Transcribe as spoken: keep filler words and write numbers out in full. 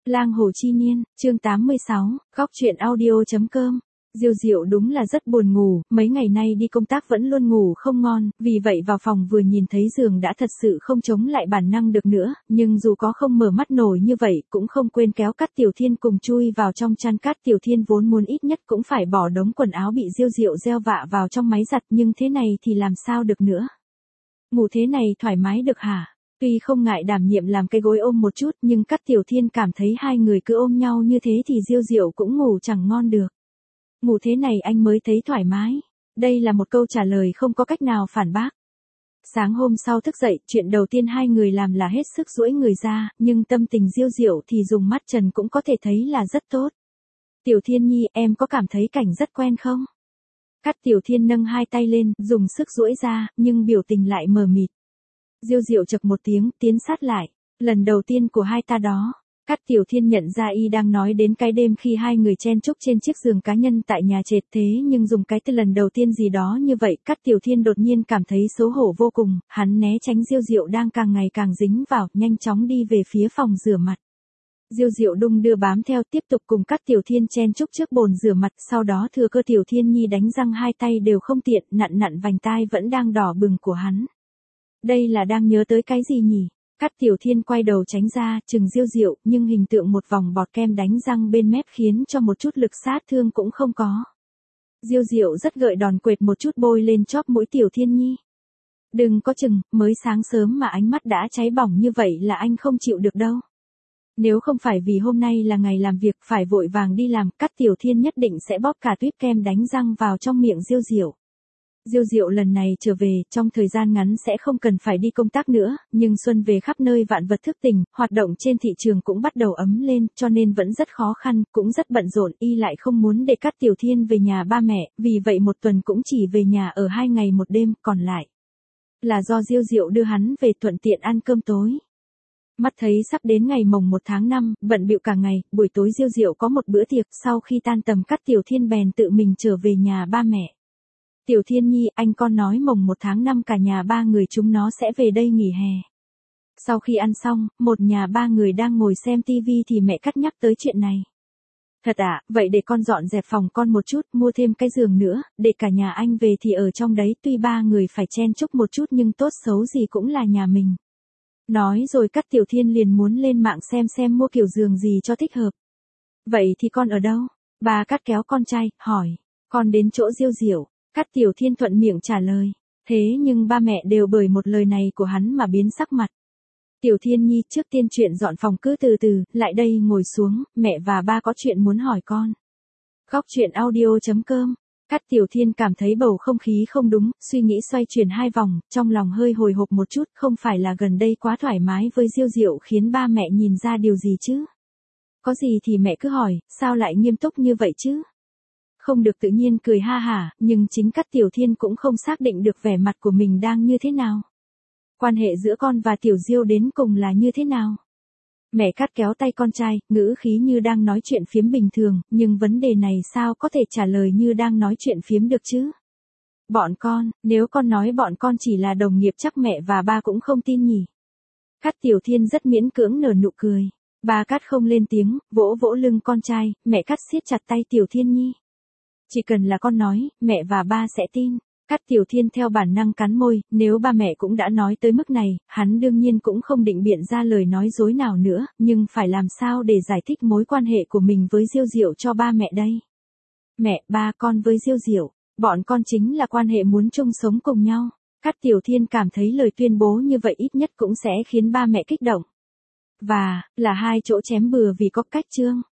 Lang Hồ Chi Niên, chương tám mươi sáu, góc truyện audio.com. Diêu Diệu đúng là rất buồn ngủ, mấy ngày nay đi công tác vẫn luôn ngủ không ngon, vì vậy vào phòng vừa nhìn thấy giường đã thật sự không chống lại bản năng được nữa, nhưng dù có không mở mắt nổi như vậy, cũng không quên kéo Cát Tiểu Thiên cùng chui vào trong chăn. Cát Tiểu Thiên vốn muốn ít nhất cũng phải bỏ đống quần áo bị Diêu Diệu gieo vạ vào trong máy giặt, nhưng thế này thì làm sao được nữa. Ngủ thế này thoải mái được hả? Tuy không ngại đảm nhiệm làm cái gối ôm một chút, nhưng Cát Tiểu Thiên cảm thấy hai người cứ ôm nhau như thế thì Diêu Diệu cũng ngủ chẳng ngon được. Ngủ thế này anh mới thấy thoải mái. Đây là một câu trả lời không có cách nào phản bác. Sáng hôm sau thức dậy, chuyện đầu tiên hai người làm là hết sức duỗi người ra, nhưng tâm tình Diêu Diệu thì dùng mắt trần cũng có thể thấy là rất tốt. Tiểu Thiên Nhi, em có cảm thấy cảnh rất quen không? Cát Tiểu Thiên nâng hai tay lên, dùng sức duỗi ra, nhưng biểu tình lại mờ mịt. Diêu Diệu chậc một tiếng, tiến sát lại. Lần đầu tiên của hai ta đó. Cát Tiểu Thiên nhận ra y đang nói đến cái đêm khi hai người chen chúc trên chiếc giường cá nhân tại nhà trệt, thế nhưng dùng cái từ lần đầu tiên gì đó như vậy, Cát Tiểu Thiên đột nhiên cảm thấy xấu hổ vô cùng, hắn né tránh Diêu Diệu đang càng ngày càng dính vào, nhanh chóng đi về phía phòng rửa mặt. Diêu Diệu đung đưa bám theo, tiếp tục cùng Cát Tiểu Thiên chen chúc trước bồn rửa mặt, sau đó thừa cơ Tiểu Thiên Nhi đánh răng hai tay đều không tiện, nặn nặn vành tai vẫn đang đỏ bừng của hắn. Đây là đang nhớ tới cái gì nhỉ? Cát Tiểu Thiên quay đầu tránh ra, chừng Diêu Diệu, nhưng hình tượng một vòng bọt kem đánh răng bên mép khiến cho một chút lực sát thương cũng không có. Diêu Diệu rất gợi đòn quệt một chút bôi lên chóp mũi Tiểu Thiên Nhi. Đừng có chừng, mới sáng sớm mà ánh mắt đã cháy bỏng như vậy là anh không chịu được đâu. Nếu không phải vì hôm nay là ngày làm việc phải vội vàng đi làm, Cát Tiểu Thiên nhất định sẽ bóp cả tuyếp kem đánh răng vào trong miệng Diêu Diệu. Diêu Diệu lần này trở về, trong thời gian ngắn sẽ không cần phải đi công tác nữa, nhưng xuân về khắp nơi vạn vật thức tỉnh, hoạt động trên thị trường cũng bắt đầu ấm lên, cho nên vẫn rất khó khăn, cũng rất bận rộn, y lại không muốn để Cát Tiểu Thiên về nhà ba mẹ, vì vậy một tuần cũng chỉ về nhà ở hai ngày một đêm, còn lại là do Diêu Diệu đưa hắn về thuận tiện ăn cơm tối. Mắt thấy sắp đến ngày mồng một tháng năm, bận bịu cả ngày, buổi tối Diêu Diệu có một bữa tiệc, sau khi tan tầm Cát Tiểu Thiên bèn tự mình trở về nhà ba mẹ. Tiểu Thiên Nhi, anh con nói mồng một tháng năm cả nhà ba người chúng nó sẽ về đây nghỉ hè. Sau khi ăn xong, một nhà ba người đang ngồi xem tivi thì mẹ Cát nhắc tới chuyện này. Thật ạ, à, vậy để con dọn dẹp phòng con một chút, mua thêm cái giường nữa, để cả nhà anh về thì ở trong đấy, tuy ba người phải chen chúc một chút nhưng tốt xấu gì cũng là nhà mình. Nói rồi Cát Tiểu Thiên liền muốn lên mạng xem xem mua kiểu giường gì cho thích hợp. Vậy thì con ở đâu? Bà Cát kéo con trai, hỏi. Con đến chỗ Diêu Diệu. Cát Tiểu Thiên thuận miệng trả lời. Thế nhưng ba mẹ đều bởi một lời này của hắn mà biến sắc mặt. Tiểu Thiên Nhi, trước tiên chuyện dọn phòng cứ từ từ, lại đây ngồi xuống, mẹ và ba có chuyện muốn hỏi con. Góc truyện audio.com. Cát Tiểu Thiên cảm thấy bầu không khí không đúng, suy nghĩ xoay chuyển hai vòng, trong lòng hơi hồi hộp một chút, không phải là gần đây quá thoải mái với Diêu Diệu khiến ba mẹ nhìn ra điều gì chứ? Có gì thì mẹ cứ hỏi, sao lại nghiêm túc như vậy chứ? Không được tự nhiên cười ha hả, nhưng chính Cát Tiểu Thiên cũng không xác định được vẻ mặt của mình đang như thế nào. Quan hệ giữa con và Tiểu Diêu đến cùng là như thế nào? Mẹ Cát kéo tay con trai, ngữ khí như đang nói chuyện phiếm bình thường, nhưng vấn đề này sao có thể trả lời như đang nói chuyện phiếm được chứ? Bọn con, nếu con nói bọn con chỉ là đồng nghiệp chắc mẹ và ba cũng không tin nhỉ? Cát Tiểu Thiên rất miễn cưỡng nở nụ cười. Ba Cát không lên tiếng, vỗ vỗ lưng con trai, mẹ Cát siết chặt tay Tiểu Thiên Nhi. Chỉ cần là con nói, mẹ và ba sẽ tin. Cát Tiểu Thiên theo bản năng cắn môi, nếu ba mẹ cũng đã nói tới mức này, hắn đương nhiên cũng không định biện ra lời nói dối nào nữa, nhưng phải làm sao để giải thích mối quan hệ của mình với Diêu Diệu cho ba mẹ đây? Mẹ, ba con với Diêu Diệu, bọn con chính là quan hệ muốn chung sống cùng nhau. Cát Tiểu Thiên cảm thấy lời tuyên bố như vậy ít nhất cũng sẽ khiến ba mẹ kích động. Và, là hai chỗ chém bừa vì có cách chương.